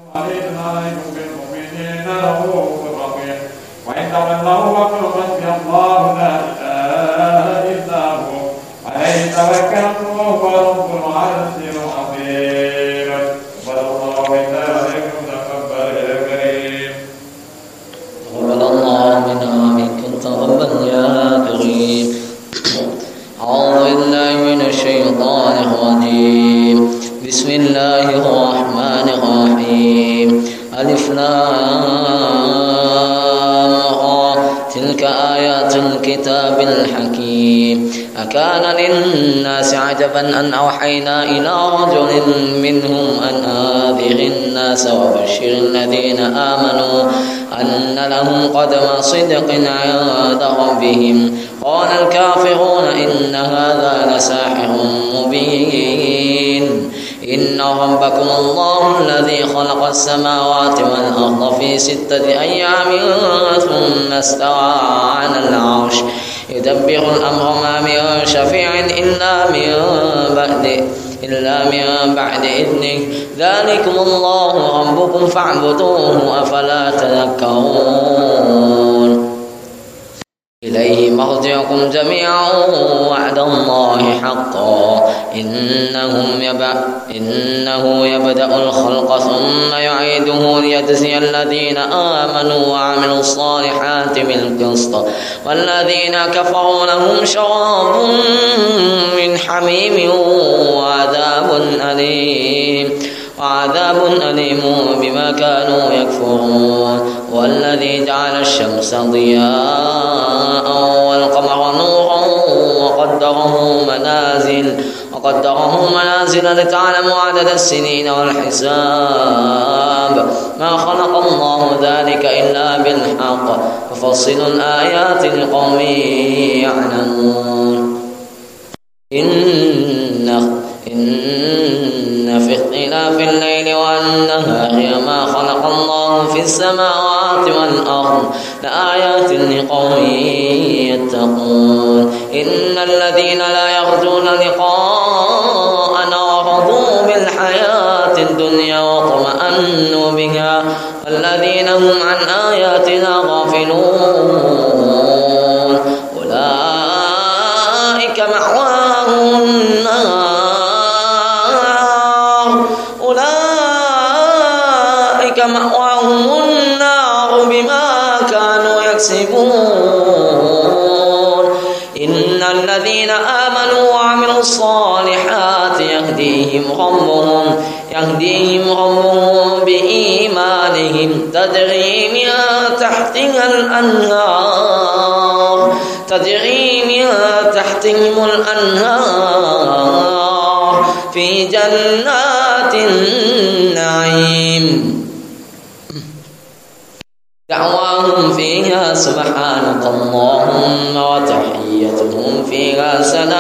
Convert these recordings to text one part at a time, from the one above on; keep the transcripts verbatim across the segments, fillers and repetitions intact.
عليكم بالمؤمنين رؤوف رحيم وإن تولوا فقل حسبي الله لا إله إلا هو عليه توكلت وهو رب العرش العظيم صلى الله عليكم تقبل يا كريم. تقبل الله منا منكم تقبل يا كريم. أعوذ بالله من الشيطان الرجيم. بسم الله الرحمن الرحيم. ألف لام را تلك آيات الكتاب الحكيم. أكان للناس عجبا أن أوحينا إلى رجل منهم أن أنذر الناس وبشر الذين آمنوا أن لهم قدم صدق عند ربهم. قال الكافرون إن هذا لساحر مبين. إن ربكم الله الذي خلق السماوات والأرض في ستة أيام ثم استوى على العرش يدبر الأمر ما من شفيع إلا من بعد إلا من بعد إذنه ذلكم الله ربكم فاعبدوه أفلا تذكرون. إليه مرجعكم جميعا وعد الله حقا إنهم يبع إنه يبدأ الخلق ثم يعيده ليجزي الذين آمنوا وعملوا الصالحات بالقسط والذين كفروا لهم شراب من حميم وعذاب أليم وعذاب أليم بما كانوا يكفرون. والذي جعل الشمس ضياء والقمر نورا وقدره منازل وقدره منازل لتعلموا عدد السنين والحساب ما خلق الله ذلك إلا بالحق يفصل الآيات لقوم يعلمون. إن إن في اختلاف الليل والنهار ما خلق الله في السماوات والأرض لآيات لقوم يتقون. إن الذين لا يرجون لقاءنا ورضوا بالحياة الدنيا واطمأنوا بها والذين هم عن آياتنا غافلون أولئك مأواهم النار مأواهم النار بما كانوا يكسبون. إن الذين آمنوا وعملوا الصالحات يهديهم ربهم يهديهم ربهم بإيمانهم تجري من تحتها الأنهار تجري من تحتهم الأنهار في جنات النعيم دعواهم فيها سبحانك اللهم وتحيتهم فيها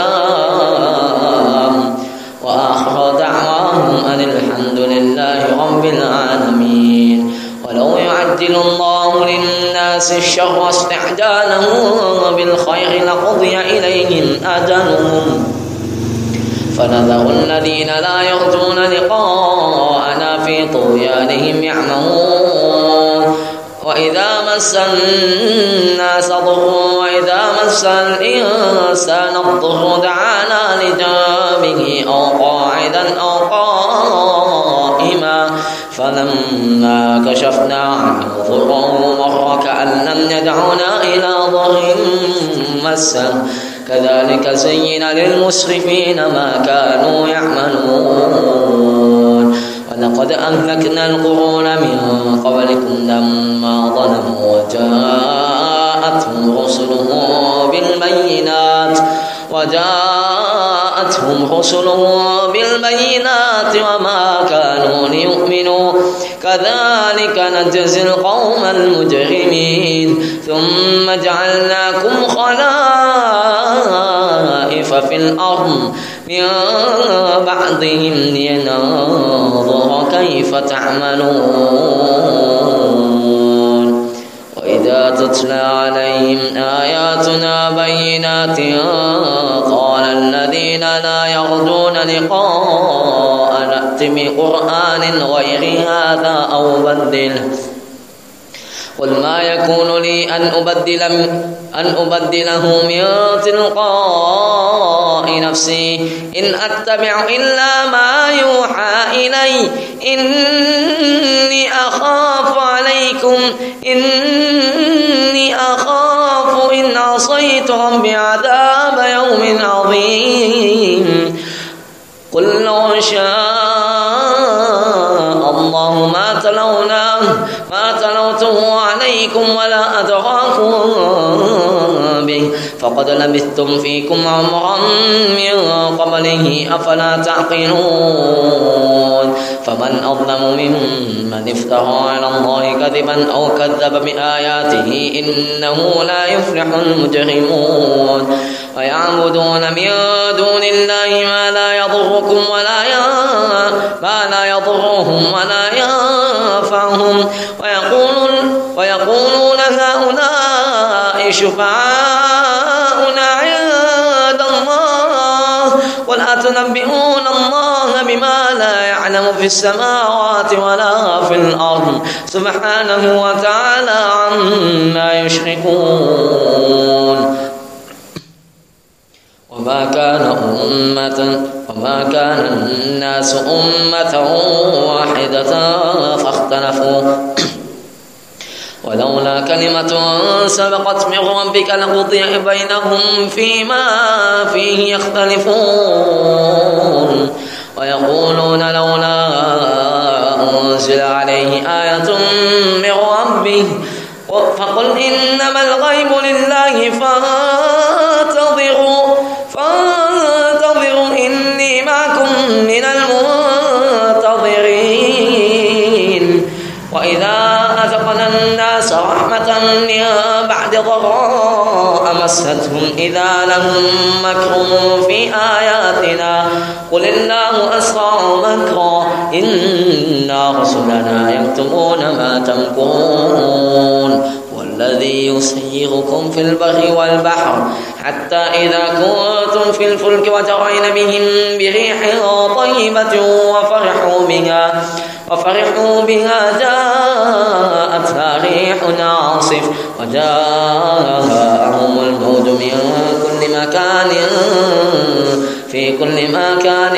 سلام وآخر دعواهم أن الحمد لله رب العالمين. ولو يعجل الله للناس الشر استعجالهم بالخير لقضي إليهم أجلهم فنذر الذين لا يرجون لقاءنا في طغيانهم يعمهون. وإذا مس الناس ضر وإذا مس الإنسان الضر دعانا لجنبه أو قاعدا أو قائما فلما كشفنا عنه ضره مر كأن لم يدعنا إلى ضر مسه كذلك زين للمسرفين ما كانوا يعملون. ولقد أهلكنا القرون من قبلكم لما ظلموا وجاءتهم رسلهم بالبينات وجاءتهم رسلهم بالبينات وما كانوا ليؤمنوا كذلك نجزي القوم المجرمين. ثم جعلناكم خلائف في الأرض من بعدهم لننظر كيف تعملون. وإذا تتلى عليهم آياتنا بينات قال الذين لا يرجون لقاءنا فأت بقرآن غير هذا أو بدله قل ما يكون لي أن أبدل أن أبدله من تلقاء نفسي إن أتبع إلا ما يوحى إلي إني أخاف عليكم إني أخاف إن عصيت ربي عذاب يوم عظيم قل لو شاء الله ما تلوناه ما تلوته عليكم ولا أدراكم به فقد لبثتم فيكم عمرا من قبله أفلا تعقلون فمن أظلم ممن افترى على الله كذبا أو كذب بآياته إنه لا يفلح المجرمون ويعبدون من دون الله ما لا يضركم ولا ما لا يضرهم ولا ينفعهم ويقولون ويقولون هؤلاء شفعاؤنا عند الله قل أتنبئون الله بما لا يعلم في السماوات ولا في الأرض سبحانه وتعالى عما يشركون وما كان أمة وما كان الناس أمة واحدة فاختلفوا ولولا كلمة سبقت من ربك لقضي بينهم فيما فيه يختلفون ويقولون لولا أنزل عليه آية من ربه فقل إنما الغيب لله فانتظروا فانتظروا إني معكم من المنتظرين وإذا أذقنا الناس رحمة من بعد ضراء مستهم إذا لهم مكر في آياتنا قل الله أسرع مكرا إنا رسلنا يكتبون ما تمكرون والذي يسيركم في البر والبحر حتى إذا كنتم في الفلك وجرين بهم بريح طيبة وفرحوا بها وفرحوا بها جاءتها ريح عاصف وجاءهم الموج من كل مكان في كل مكان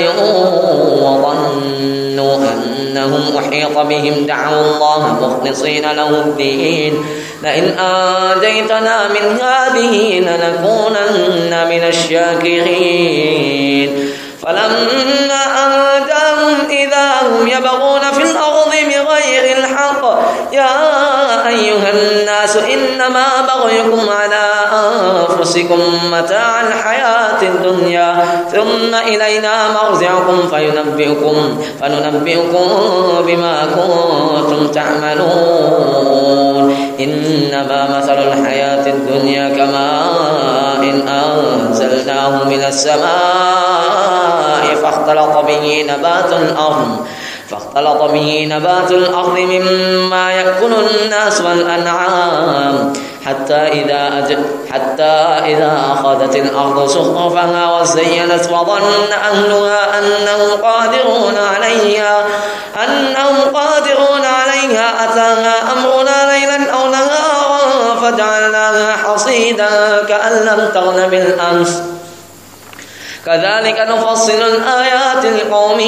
وظنوا أنهم أحيط بهم دعوا الله مخلصين له الدين لئن أنجيتنا من هذه لنكونن من الشاكرين فلما أنجاهم إذا هم يبغون في الأرض بغير الحق يا أيها الناس إنما بغيكم على أنفسكم متاع الحياة الدنيا ثم إلينا مرجعكم فينبئكم فننبئكم بما كنتم تعملون إنما مثل الحياة الدنيا كماء إن أنزلناه من السماء فاختلط به نبات الأرض فاختلط به نبات الأرض مما يأكل الناس والأنعام حتى إذا أج... حتى إذا أخذت الأرض زخرفها وزينت وظن أهلها أنهم قادرون عليها أنهم قادرون عليها أتاها أمرنا ليلا أو نهارا فجعلناها حصيدا كأن لم تغن بالأمس كذلك نفصل الآيات لقوم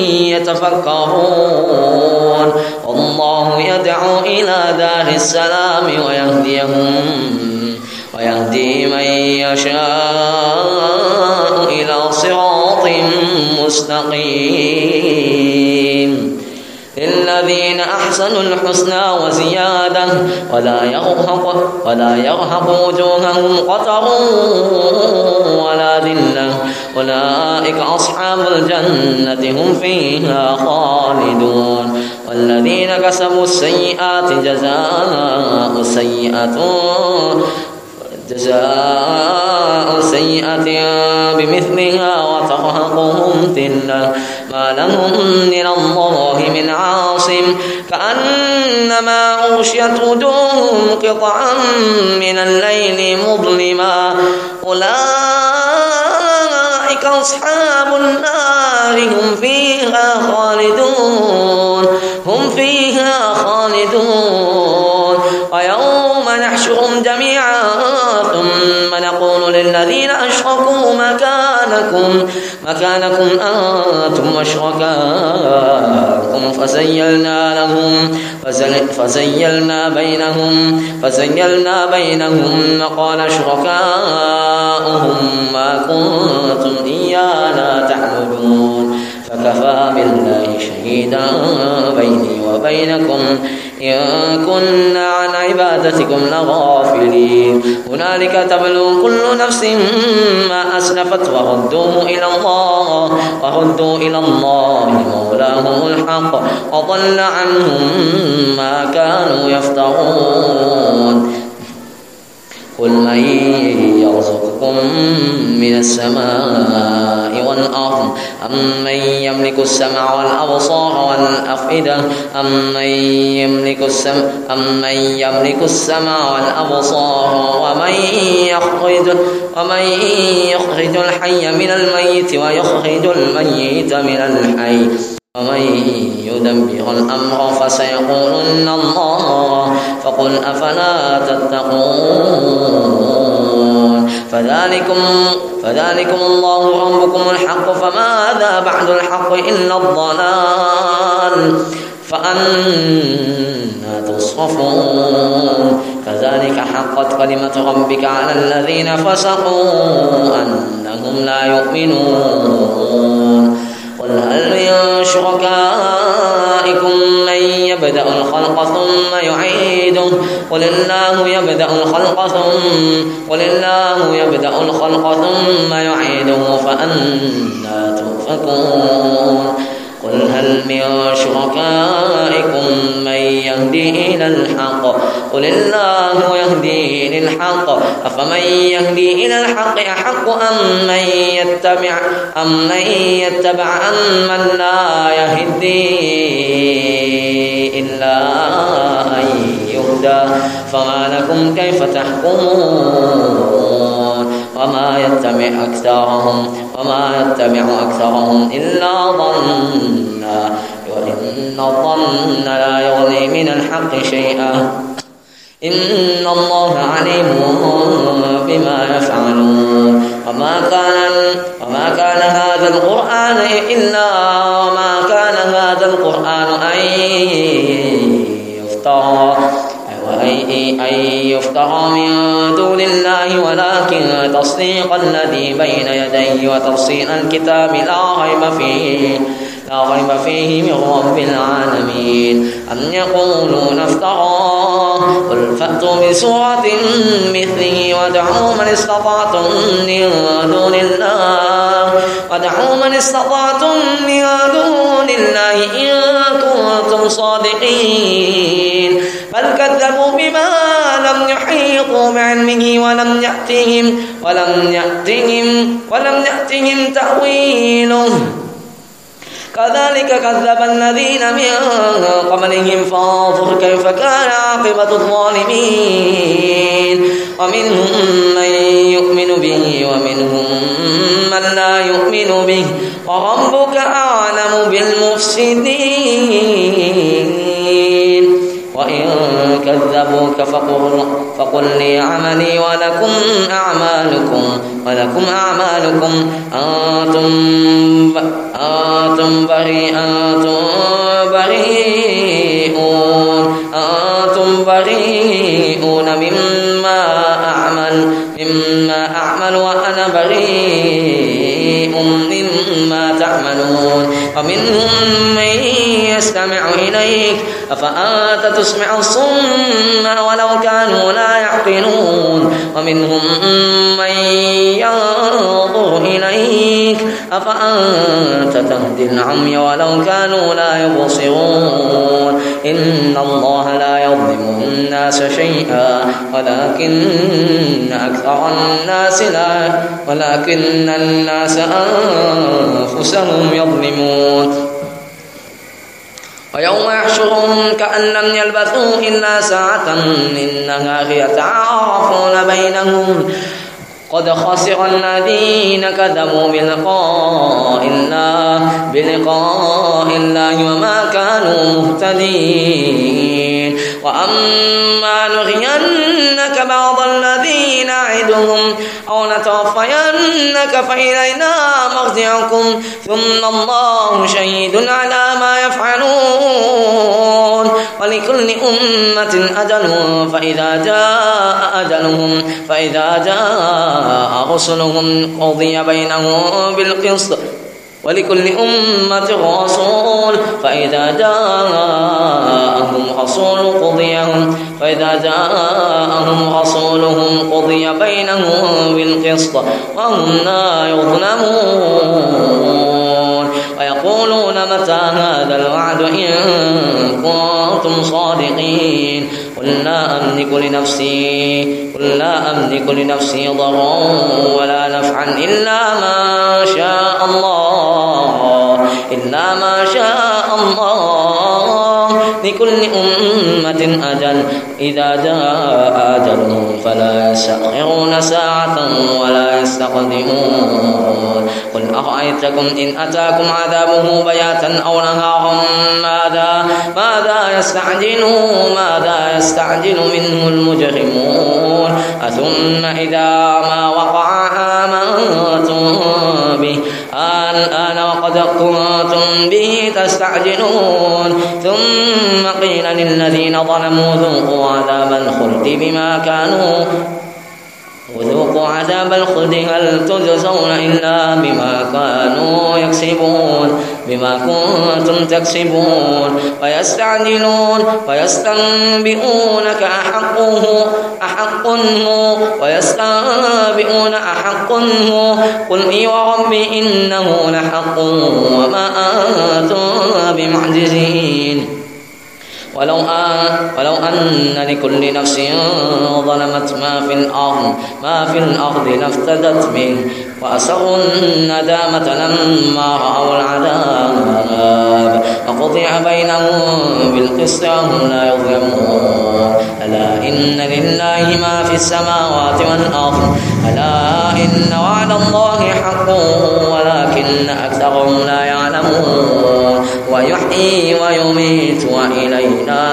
يتفكرون والله يدعو إلى دار السلام ويهديهم ويهدي من يشاء إلى صراط مستقيم للذين أحسنوا الحسنى وزيادة ولا يرهق ولا يرهق وجوههم قتر ولا ذلة أولئك أصحاب الجنة هم فيها خالدون والذين كسبوا السيئات جزاء سيئة جزاء سيئة بمثلها وترهقهم ذلة ما لهم من الله من عاصم كأنما أغشيت وجوههم قطعا من الليل مظلما أولئك أصحاب النار النار هم فيها خالدون هم فيها خالدون ويوم نحشرهم جميعا ثم نقول للذين أشركوا مكانكم مكانكم أنتم وشركاؤكم فزيلنا لهم فزيلنا بينهم فزيلنا بينهم وقال شركاؤهم ما كنتم إيانا تعبدون فكفى بالله شهيدا بيني وبينكم إن كنا عن عبادتكم لغافلين هنالك تبلو كل نفس ما أسلفت وردوه إلى الله وردوا إلى الله مولاهم الحق وضل عنهم ما كانوا يفترون قل من يرزقكم من السماء والأرض أمن يملك السمع والأبصار والأفئدة أمن يملك السمع أمن يملك السمع والأبصار ومن يخرج ومن يخرج الحي من الميت ويخرج الميت من الحي ومن يدبر الأمر فسيقولن الله فقل أفلا تتقون فذلكم, فذلكم الله ربكم الحق فماذا بعد الحق إلا الضلال فأنى تصرفون كذلك حقت كلمة ربك على الذين فسقوا أنهم لا يؤمنون قل هل من شركائكم من يبدأ الخلق ثم يعيده قل الله يبدأ الخلق ثم قل الله يبدأ الخلق ثم يعيده فأنى تؤفكون قل هل من شركائكم من يهدي إلى الحق قل الله يهدي للحق أفمن يهدي إلى الحق أحق أم من يتبع أم من يتبع أم من لا يهدي إلا أن يهدى فما لكم كيف تحكمون وما يتبع أكثرهم وما يتبع أكثرهم إلا ظنا وإن الظن لا يغني من الحق شيئا إن الله عليم بما يفعلون وما كان وما كان هذا القرآن إلا وما كان هذا القرآن أن يفترى أن يفترى من دون الله ولكن تصديق الذي بين يديه وتفصيل الكتاب لا ريب فيه لا ريب فيه من رب العالمين أم يقولون افتراه قل فأتوا بسورة مثله وادعوا من استطعتم من دون الله ودعوا من استطعتم من دون الله إن كنتم صادقين بل كذبوا بما لم يحيطوا بعلمه ولم يأتهم ولم يأتهم ولم يأتهم تأويله كذلك كذب الذين من قبلهم فانظر كيف كان عاقبة الظالمين ومنهم من يؤمن به ومنهم من لا يؤمن به وربك أعلم بالمفسدين وإن كذبوك فقل, فقل لي عملي ولكم أعمالكم ولكم أعمالكم أنتم أنتم بريئون بريئون أنتم بريئون مما أعمل مما أعمل وأنا بريء مما تعملون ومنهم من يستمع إليك أفأنت تسمع الصم ولو كانوا لا يعقلون ومنهم من ينظر إليك أفأنت تهدي العمي ولو كانوا لا يبصرون إن الله لا يظلم الناس شيئا ولكن أكثر الناس لا ولكن الناس أنفسهم يظلمون ويوم يحشرهم كأن لم يلبثوا إلا ساعة من النهار يتعارفون بينهم قد خسر الذين كذبوا بلقاء الله بلقاء الله وما كانوا مهتدين. وأما نرينك بعض الذي نعدهم أو نتوفينك فإلينا مرجعكم ثم الله شهيد على ما يفعلون. ولكل أمة أجل فإذا جاء أجلهم فإذا جاء رسلهم قضي بينهم بالقسط ولكل أمة رسول فإذا جاءهم رسول قضيهم فإذا جاءهم رسولهم قضي بينهم بالقسط وهم لا يظلمون. ويقولون متى هذا الوعد إن كنتم صادقين. قل لا أملك لنفسي قل لا أملك لنفسي ضرا ولا نفعا إلا ما شاء الله إلا ما شاء الله. لكل أمة أجل إذا جاء أجلهم فلا يستأخرون ساعة ولا يستقدمون. قل أرأيتكم إن أتاكم عذابه بياتا أو نهارا ماذا ماذا يستعجل ماذا يستعجل منه المجرمون. أثم إذا ما وقع آمنتم به الآن وقد كنتم به تستعجلون. ثم قيل للذين ظلموا ذوقوا عذاب الخلد بما كانوا وذوقوا عذاب الخلد هل تجزون إلا بما كانوا يكسبون بما كنتم تكسبون. ويستعجلون ويستنبئونك أحقه أحق هو ويستنبئون أحق هو قل إي وربي إنه لحق وما أنتم بمعجزين. ولو أن, ولو أن لكل نفس ظلمت ما في الأرض ما في الأرض لافتدت به وأسروا الندامة لما رأوا العذاب وقضي بينهم بالقسط وهم لا يظلمون. ألا إن لله ما في السماوات والأرض ألا إن وعد الله حق ولكن أكثرهم لا يعلمون. ويحيي ويميت وإلينا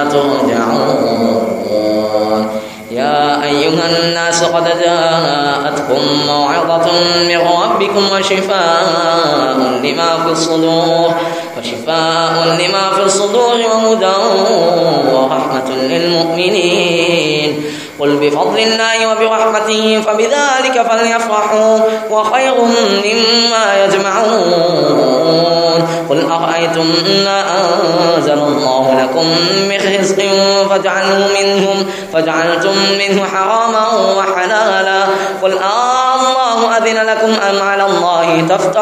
ترجعون. يا أيها الناس قد جاءتكم موعظة من ربكم وشفاء لما في الصدور وشفاء لما في الصدور وهدى ورحمة للمؤمنين. قل بفضل الله وبرحمته فبذلك فليفرحوا وخير مما يجمعون. قل أرأيتم ما أنزل الله لكم من رزق فجعلتم منهم فجعلتم منه حراما وحلالا قل الله أذن لكم أم على الله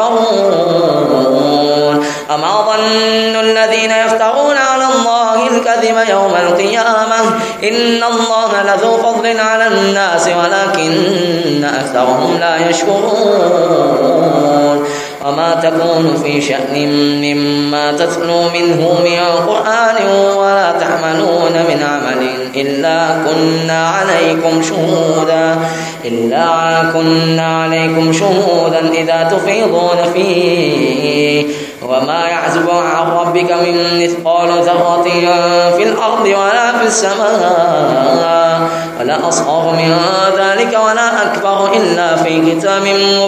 تفترون. أما ظن الذين يفترون على الله الكذب يوم القيامة إن الله لذو فضل على الناس ولكن أكثرهم لا يشكرون. وما تكون في شأن مما تتلو منه من قرآن ولا تعملون من عمل إلا كنا عليكم شهودا إلا كنا عليكم شهودا إذا تفيضون فيه. وما يعزب عن ربك من مثقال ذرة في الأرض ولا في السماء ولا أصغر من ذلك ولا أكبر إلا في كتاب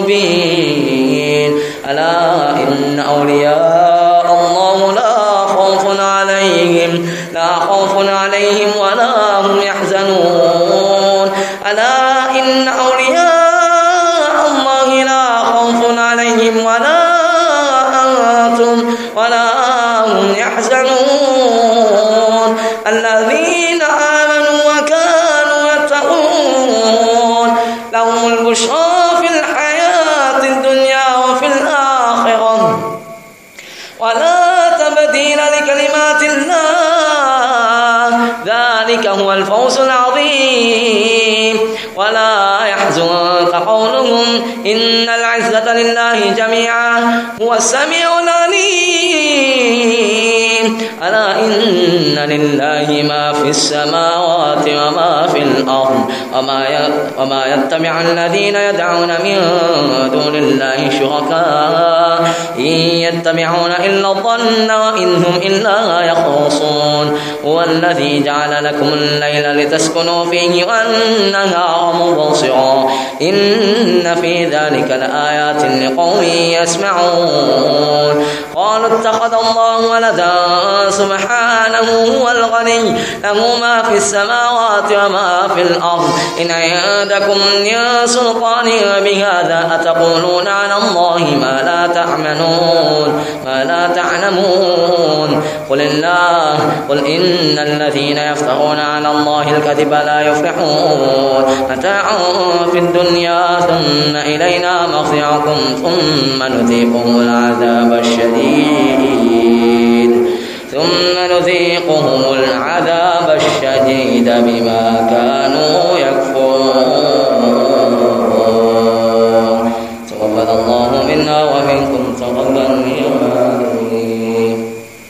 مبين. ألا إن أولياء الله لا خوف عليهم لا خوف عليهم ولا هم يحزنون. ألا إن أولياء الله لا خوف عليهم ولا أنتم ولا هم يحزنون. الذين آمنوا وكانوا يتقون لهم البشرى في الحياة الدنيا وفي الآخرة ولا تبديل لكلمات الله ذلك هو الفوز العظيم. ولا يحزنك قولهم إن العزة لله جميعا هو السميع العليم. ألا إن لله ما في السماوات وما في الأرض وما يتبع الذين يدعون من دون الله شركاء إن يتبعون إلا الظن وإن هم إلا يخرصون هو الذي جعل لكم الليل لتسكنوا فيه والنهار مبصرا إن في ذلك لآيات لقوم يسمعون قالوا اتخذ الله ولدا سبحانه هو الغني له ما في السماوات وما في الأرض إن عندكم من سلطان بهذا أتقولون على الله ما لا تعملون ما لا تعلمون قل الله قل إن الذين يفترون على الله الكذب لا يفلحون متاع في الدنيا ثم إلينا مرجعكم ثم نذيقهم العذاب الشديد ثم نذيقهم العذاب الشديد بما كانوا